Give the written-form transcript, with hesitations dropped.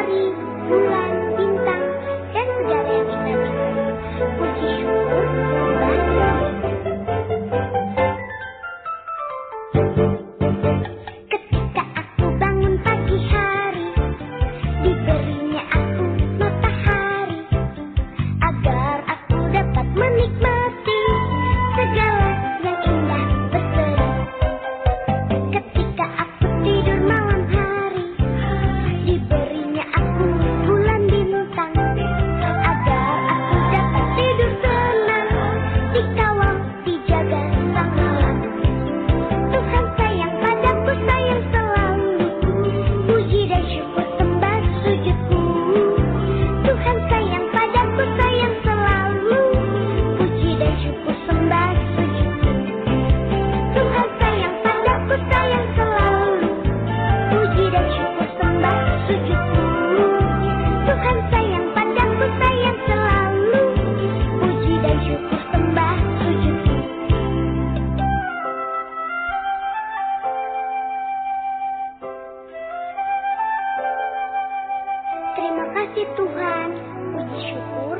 matahari, bulan, bintang, dan segala yang indah. Puji syukur sembah. Ketika aku bangun pagi hari, diberinya aku matahari, agar aku dapat menikmati segala yang indah berseri. Ketika aku tidur malam hari, diberinya aku bulan bintang, agar aku dapat tidur tenang, dikawal dijaga sang malam. Tuhan sayang padaku, sayang selalu, puji dan syukur sembah sujudku. Tuhan sayang padaku, sayang selalu, puji dan syukur sembah sujudku. Tuhan sayang padaku, sayang selalu, puji dan syukur sembah sujudku. Tuhan sayang padaku, sayang selalu, puji dan syukur sembah sujudku. Terima kasih Tuhan, puji syukur